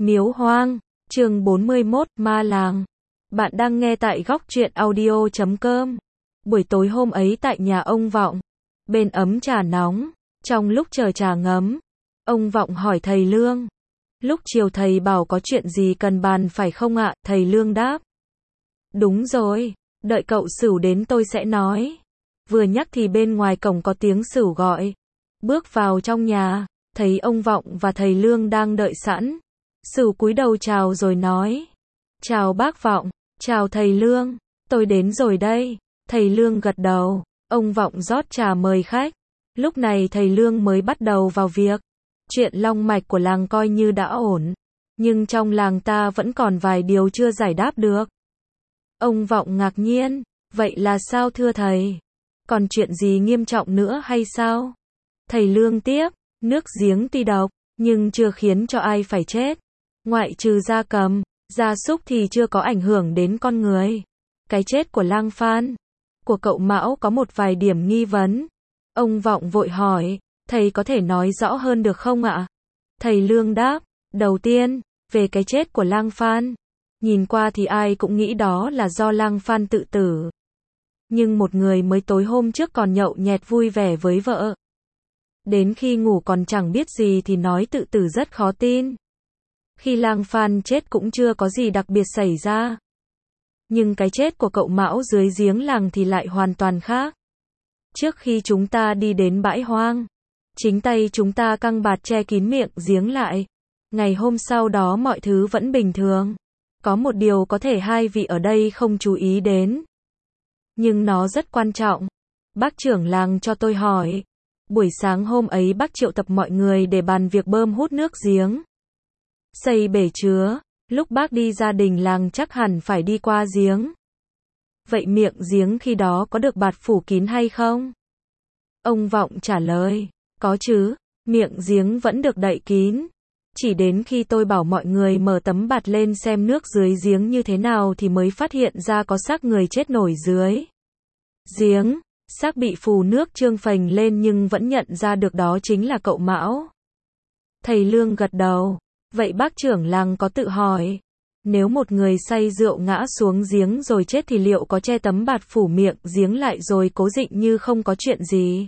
Miếu hoang, chương 41, ma làng. Bạn đang nghe tại góc truyện audio.com. Buổi tối hôm ấy tại nhà ông Vọng, bên ấm trà nóng, trong lúc chờ trà ngấm, ông Vọng hỏi thầy Lương. Lúc chiều thầy bảo có chuyện gì cần bàn phải không ạ? Thầy Lương đáp. Đúng rồi, đợi cậu Sửu đến tôi sẽ nói. Vừa nhắc thì bên ngoài cổng có tiếng Sửu gọi. Bước vào trong nhà, thấy ông Vọng và thầy Lương đang đợi sẵn. Sửu cúi đầu chào rồi nói. Chào bác Vọng, chào thầy Lương, tôi đến rồi đây. Thầy Lương gật đầu, ông Vọng rót trà mời khách. Lúc này thầy Lương mới bắt đầu vào việc. Chuyện long mạch của làng coi như đã ổn, nhưng trong làng ta vẫn còn vài điều chưa giải đáp được. Ông Vọng ngạc nhiên, vậy là sao thưa thầy? Còn chuyện gì nghiêm trọng nữa hay sao? Thầy Lương tiếp, nước giếng tuy độc, nhưng chưa khiến cho ai phải chết. Ngoại trừ gia cầm, gia súc thì chưa có ảnh hưởng đến con người. Cái chết của Lang Phan, của cậu Mão có một vài điểm nghi vấn. Ông Vọng vội hỏi, thầy có thể nói rõ hơn được không ạ? Thầy Lương đáp, đầu tiên, về cái chết của Lang Phan. Nhìn qua thì ai cũng nghĩ đó là do Lang Phan tự tử. Nhưng một người mới tối hôm trước còn nhậu nhẹt vui vẻ với vợ. Đến khi ngủ còn chẳng biết gì thì nói tự tử rất khó tin. Khi Lang Phan chết cũng chưa có gì đặc biệt xảy ra. Nhưng cái chết của cậu Mão dưới giếng làng thì lại hoàn toàn khác. Trước khi chúng ta đi đến bãi hoang, chính tay chúng ta căng bạt che kín miệng giếng lại. Ngày hôm sau đó mọi thứ vẫn bình thường. Có một điều có thể hai vị ở đây không chú ý đến. Nhưng nó rất quan trọng. Bác trưởng làng cho tôi hỏi. Buổi sáng hôm ấy bác triệu tập mọi người để bàn việc bơm hút nước giếng. Xây bể chứa, lúc bác đi gia đình làng chắc hẳn phải đi qua giếng. Vậy miệng giếng khi đó có được bạt phủ kín hay không? Ông Vọng trả lời, có chứ, miệng giếng vẫn được đậy kín. Chỉ đến khi tôi bảo mọi người mở tấm bạt lên xem nước dưới giếng như thế nào thì mới phát hiện ra có xác người chết nổi dưới giếng. Xác bị phù nước trương phành lên nhưng vẫn nhận ra được đó chính là cậu Mão. Thầy Lương gật đầu. Vậy bác trưởng làng có tự hỏi, nếu một người say rượu ngã xuống giếng rồi chết thì liệu có che tấm bạt phủ miệng giếng lại rồi cố dịnh như không có chuyện gì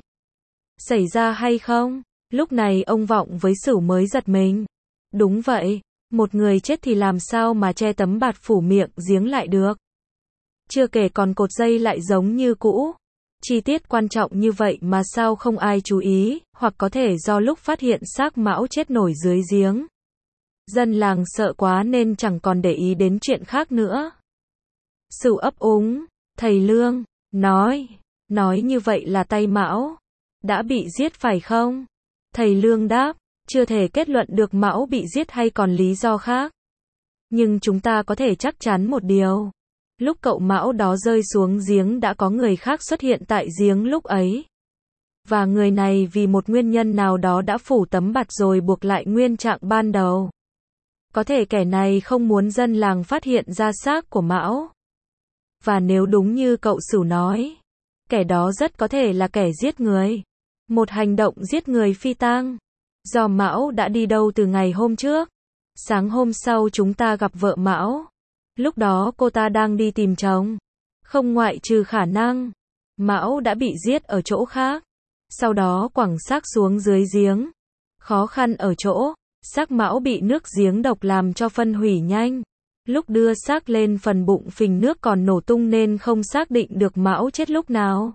xảy ra hay không? Lúc này ông Vọng với Sửu mới giật mình. Đúng vậy, một người chết thì làm sao mà che tấm bạt phủ miệng giếng lại được? Chưa kể còn cột dây lại giống như cũ. Chi tiết quan trọng như vậy mà sao không ai chú ý, hoặc có thể do lúc phát hiện xác Mão chết nổi dưới giếng. Dân làng sợ quá nên chẳng còn để ý đến chuyện khác nữa. Sửu ấp úng, thầy Lương, nói như vậy là tay Mão đã bị giết phải không? Thầy Lương đáp, chưa thể kết luận được Mão bị giết hay còn lý do khác. Nhưng chúng ta có thể chắc chắn một điều. Lúc cậu Mão đó rơi xuống giếng đã có người khác xuất hiện tại giếng lúc ấy. Và người này vì một nguyên nhân nào đó đã phủ tấm bạt rồi buộc lại nguyên trạng ban đầu. Có thể kẻ này không muốn dân làng phát hiện ra xác của Mão. Và nếu đúng như cậu Sửu nói, kẻ đó rất có thể là kẻ giết người. Một hành động giết người phi tang. Do Mão đã đi đâu từ ngày hôm trước. Sáng hôm sau chúng ta gặp vợ Mão. Lúc đó cô ta đang đi tìm chồng. Không ngoại trừ khả năng Mão đã bị giết ở chỗ khác. Sau đó quẳng xác xuống dưới giếng. Khó khăn ở chỗ xác Mão bị nước giếng độc làm cho phân hủy nhanh. Lúc đưa xác lên phần bụng phình nước còn nổ tung nên không xác định được Mão chết lúc nào.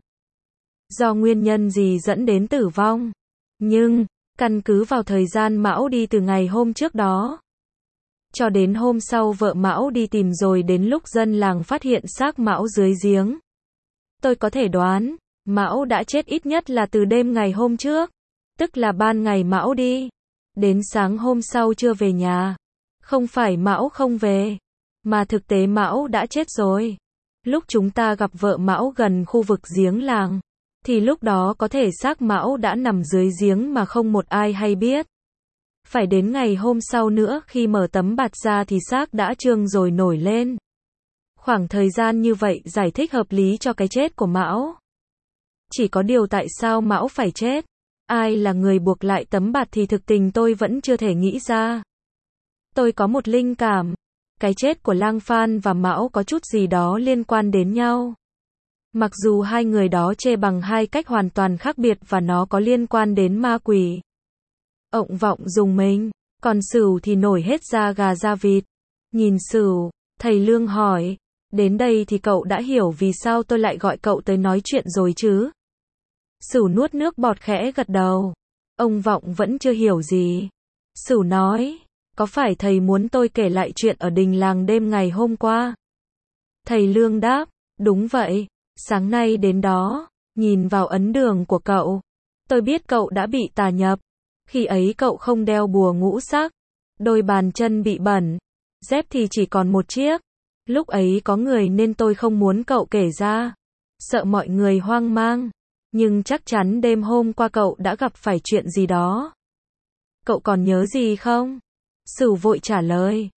Do nguyên nhân gì dẫn đến tử vong. Nhưng, căn cứ vào thời gian Mão đi từ ngày hôm trước đó cho đến hôm sau vợ Mão đi tìm rồi đến lúc dân làng phát hiện xác Mão dưới giếng. Tôi có thể đoán, Mão đã chết ít nhất là từ đêm ngày hôm trước. Tức là ban ngày Mão đi. Đến sáng hôm sau chưa về nhà. Không phải Mão không về, mà thực tế Mão đã chết rồi. Lúc chúng ta gặp vợ Mão gần khu vực giếng làng, thì lúc đó có thể xác Mão đã nằm dưới giếng mà không một ai hay biết. Phải đến ngày hôm sau nữa khi mở tấm bạt ra thì xác đã trương rồi nổi lên. Khoảng thời gian như vậy giải thích hợp lý cho cái chết của Mão. Chỉ có điều tại sao Mão phải chết? Ai là người buộc lại tấm bạt thì thực tình tôi vẫn chưa thể nghĩ ra. Tôi có một linh cảm. Cái chết của Lang Phan và Mão có chút gì đó liên quan đến nhau. Mặc dù hai người đó chê bằng hai cách hoàn toàn khác biệt và nó có liên quan đến ma quỷ. Ộng Vọng dùng mình, còn Sửu thì nổi hết da gà da vịt. Nhìn Sửu, thầy Lương hỏi, đến đây thì cậu đã hiểu vì sao tôi lại gọi cậu tới nói chuyện rồi chứ? Sửu nuốt nước bọt khẽ gật đầu. Ông Vọng vẫn chưa hiểu gì. Sửu nói, có phải thầy muốn tôi kể lại chuyện ở đình làng đêm ngày hôm qua? Thầy Lương đáp, đúng vậy, sáng nay đến đó, nhìn vào ấn đường của cậu. Tôi biết cậu đã bị tà nhập. Khi ấy cậu không đeo bùa ngũ sắc, đôi bàn chân bị bẩn, dép thì chỉ còn một chiếc. Lúc ấy có người nên tôi không muốn cậu kể ra, sợ mọi người hoang mang. Nhưng chắc chắn đêm hôm qua cậu đã gặp phải chuyện gì đó. Cậu còn nhớ gì không? Sửu vội trả lời,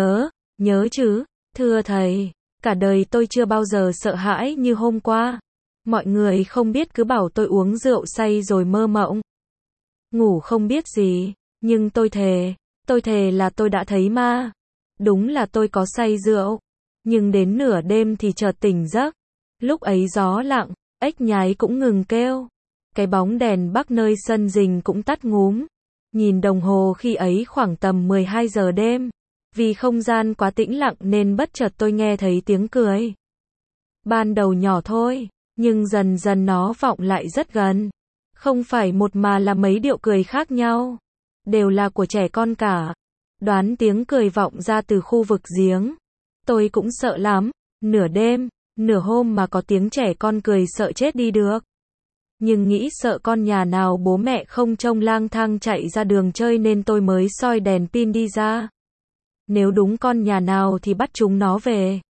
nhớ chứ, thưa thầy, cả đời tôi chưa bao giờ sợ hãi như hôm qua. Mọi người không biết cứ bảo tôi uống rượu say rồi mơ mộng. Ngủ không biết gì, nhưng tôi thề là tôi đã thấy ma. Đúng là tôi có say rượu, nhưng đến nửa đêm thì chợt tỉnh giấc. Lúc ấy gió lặng, ếch nhái cũng ngừng kêu. Cái bóng đèn bắc nơi sân rình cũng tắt ngúm. Nhìn đồng hồ khi ấy khoảng tầm 12 giờ đêm. Vì không gian quá tĩnh lặng nên bất chợt tôi nghe thấy tiếng cười. Ban đầu nhỏ thôi, nhưng dần dần nó vọng lại rất gần. Không phải một mà là mấy điệu cười khác nhau. Đều là của trẻ con cả. Đoán tiếng cười vọng ra từ khu vực giếng. Tôi cũng sợ lắm. Nửa đêm, nửa hôm mà có tiếng trẻ con cười sợ chết đi được. Nhưng nghĩ sợ con nhà nào bố mẹ không trông lang thang chạy ra đường chơi nên tôi mới soi đèn pin đi ra. Nếu đúng con nhà nào thì bắt chúng nó về.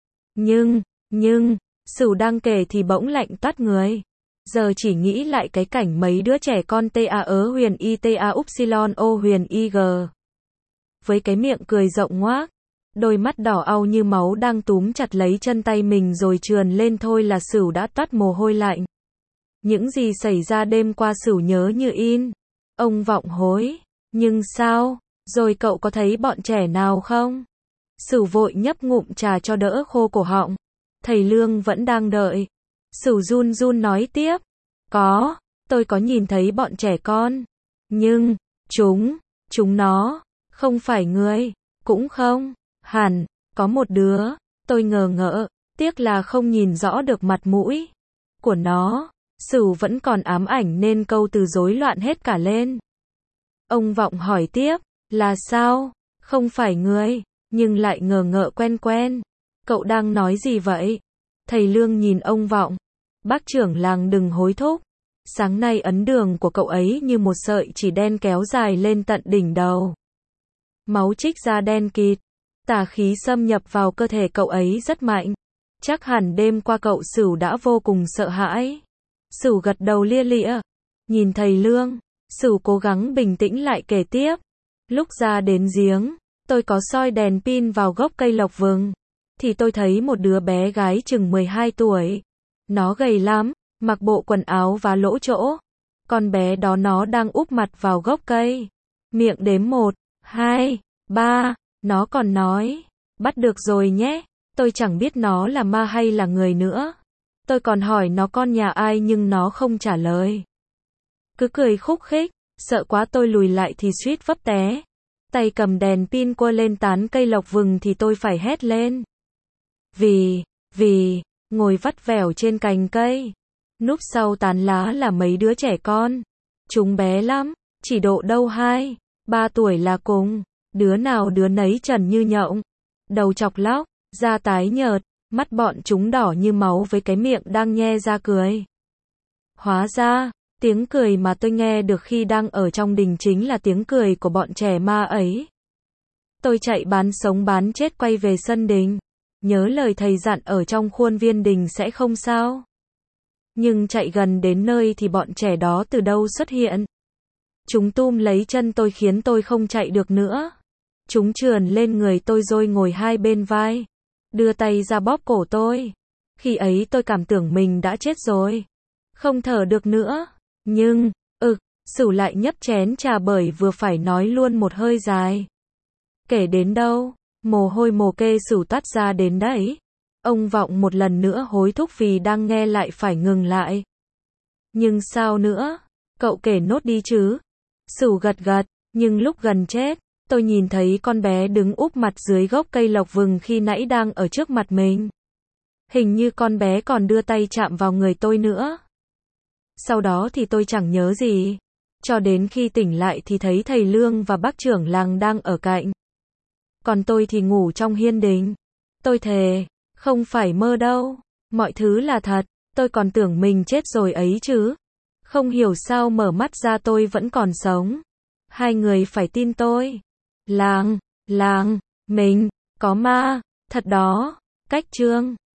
Nhưng, Sửu đang kể thì bỗng lạnh toát người. Giờ chỉ nghĩ lại cái cảnh mấy đứa trẻ con ta huyền i ta upsilon o huyền ig. Với cái miệng cười rộng ngoác, đôi mắt đỏ au như máu đang túm chặt lấy chân tay mình rồi trườn lên thôi là Sửu đã toát mồ hôi lạnh. Những gì xảy ra đêm qua Sửu nhớ như in. Ông Vọng hối, nhưng sao, rồi cậu có thấy bọn trẻ nào không? Sửu vội nhấp ngụm trà cho đỡ khô cổ họng. Thầy Lương vẫn đang đợi. Sửu run run nói tiếp, tôi có nhìn thấy bọn trẻ con. Nhưng, chúng nó, không phải người, cũng không, hẳn, có một đứa, tôi ngờ ngợ, tiếc là không nhìn rõ được mặt mũi của nó. Sửu vẫn còn ám ảnh nên câu từ rối loạn hết cả lên. Ông Vọng hỏi tiếp, là sao, không phải người, nhưng lại ngờ ngợ quen. Cậu đang nói gì vậy? Thầy Lương nhìn ông Vọng. Bác trưởng làng đừng hối thúc. Sáng nay ấn đường của cậu ấy như một sợi chỉ đen kéo dài lên tận đỉnh đầu. Máu trích ra đen kịt. Tà khí xâm nhập vào cơ thể cậu ấy rất mạnh. Chắc hẳn đêm qua cậu Sửu đã vô cùng sợ hãi. Sửu gật đầu lia lịa. Nhìn thầy Lương, Sửu cố gắng bình tĩnh lại kể tiếp. Lúc ra đến giếng, tôi có soi đèn pin vào gốc cây lộc vừng. Thì tôi thấy một đứa bé gái chừng 12 tuổi. Nó gầy lắm, mặc bộ quần áo và lỗ chỗ. Con bé đó nó đang úp mặt vào gốc cây. Miệng đếm 1, 2, 3. Nó còn nói, bắt được rồi nhé. Tôi chẳng biết nó là ma hay là người nữa. Tôi còn hỏi nó con nhà ai nhưng nó không trả lời. Cứ cười khúc khích, sợ quá tôi lùi lại thì suýt vấp té. Tay cầm đèn pin quơ lên tán cây lộc vừng thì tôi phải hét lên. Vì, ngồi vắt vẻo trên cành cây. Núp sau tán lá là mấy đứa trẻ con. Chúng bé lắm, chỉ độ đâu 2, 3 tuổi là cùng. Đứa nào đứa nấy trần như nhộng. Đầu chọc lóc, da tái nhợt, mắt bọn chúng đỏ như máu với cái miệng đang nhe ra cười. Hóa ra, tiếng cười mà tôi nghe được khi đang ở trong đình chính là tiếng cười của bọn trẻ ma ấy. Tôi chạy bán sống bán chết quay về sân đình. Nhớ lời thầy dặn ở trong khuôn viên đình sẽ không sao. Nhưng chạy gần đến nơi thì bọn trẻ đó từ đâu xuất hiện. Chúng túm lấy chân tôi khiến tôi không chạy được nữa. Chúng trườn lên người tôi rồi ngồi hai bên vai. Đưa tay ra bóp cổ tôi. Khi ấy tôi cảm tưởng mình đã chết rồi. Không thở được nữa. Nhưng, Sửu lại nhấp chén trà bởi vừa phải nói luôn một hơi dài. Kể đến đâu, mồ hôi mồ kê sủ toát ra đến đấy. Ông Vọng một lần nữa hối thúc vì đang nghe lại phải ngừng lại. Nhưng sao nữa? Cậu kể nốt đi chứ. Sủ gật gật, nhưng lúc gần chết, tôi nhìn thấy con bé đứng úp mặt dưới gốc cây lộc vừng khi nãy đang ở trước mặt mình. Hình như con bé còn đưa tay chạm vào người tôi nữa. Sau đó thì tôi chẳng nhớ gì. Cho đến khi tỉnh lại thì thấy thầy Lương và bác trưởng làng đang ở cạnh. Còn tôi thì ngủ trong hiên đình. Tôi thề, không phải mơ đâu. Mọi thứ là thật, tôi còn tưởng mình chết rồi ấy chứ. Không hiểu sao mở mắt ra tôi vẫn còn sống. Hai người phải tin tôi. Làng, mình, có ma, thật đó. Cách chương